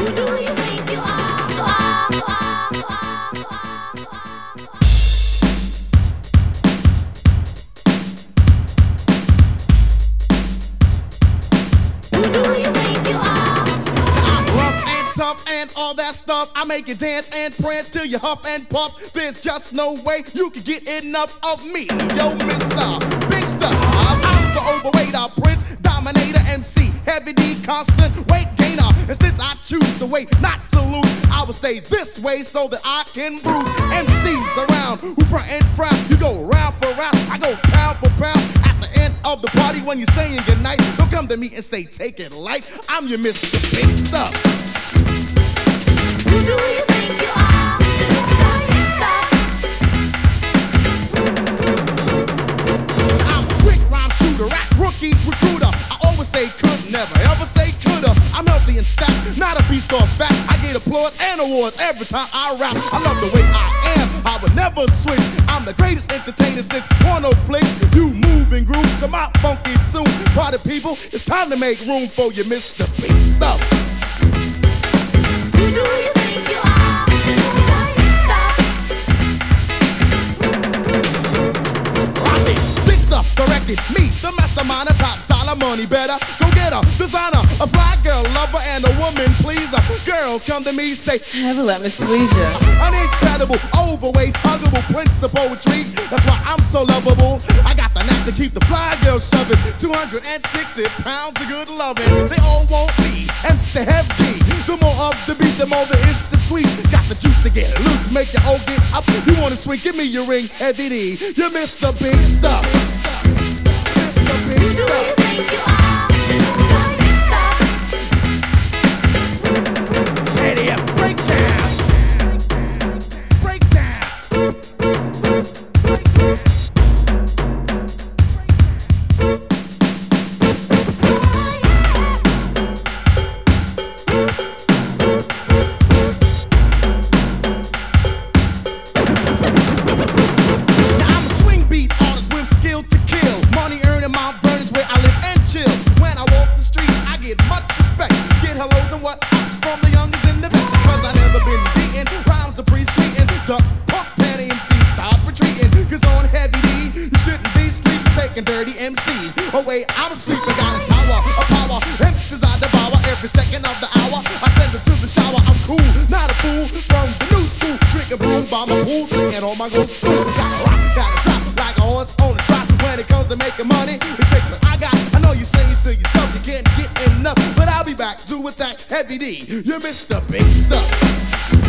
And all that stuff, I make you dance and prance till you huff and puff. There's just no way you can get enough of me. Yo, Mr. Big Stuff, I'm the overweight prince, dominator, MC, heavy D, constant weight gainer. And since I choose the way not to lose, I will stay this way so that I can bruise MCs around who front and frown. You go round for round, I go pound for pound. At the end of the party when you're saying goodnight, don't come to me and say take it light. I'm your Mr. Big Stuff. Who do you think you are? I'm a quick rhyme shooter, rap rookie recruiter. I always say could, never ever say coulda. I'm healthy and stacked, not a beast or fat. I get applause and awards every time I rap. I love the way I am, I would never switch. I'm the greatest entertainer since porno flicks. You move and groove to my funky tune. Party people, it's time to make room for you, Mr. Big Stuff. Who do you think you are? Big Stuff directed me, the mastermind of top dollar money. Better go get a designer, a fly girl lover, and a woman pleaser. Girls come to me, say, Never let me squeeze you. an incredible, overweight, huggable prince of poetry. That's why I'm so lovable. I got the knack to keep the fly girls shoving. 260 pounds of good loving. They all want me and say heavy. The more of the beat, the more there is to squeeze. Got the juice to get loose, make you all get up. You wanna swing? Give me your ring, heavy D. You're Mr. Big Stuff. Mr. Big Who do Stuff. you think you are? Ready up, break down. Break down. Now I'm a swing beat artist with skill to kill. Money earning my burners where I live and chill. When I walk the streets, I get much respect. Get hellos and what ups from the youngest in the best. Cause I never been beaten, rhymes are pre-sweet and the punk patty MC start retreating. Cause on heavy D, you shouldn't be sleeping, taking dirty MCs. Oh wait, I'm sleeping, got a tower of power. MCs I devour every second of the hour. I send it to the shower, I'm cool, not a fool. From the new school, drinking brew by my pool, singing on my go school. Gotta rock, gotta drop, like a horse on a trot. When it comes to making money, it takes what I got. I know you're saying to yourself you can't get enough, but I'll be back to attack heavy D. You're Mr. Big Stuff.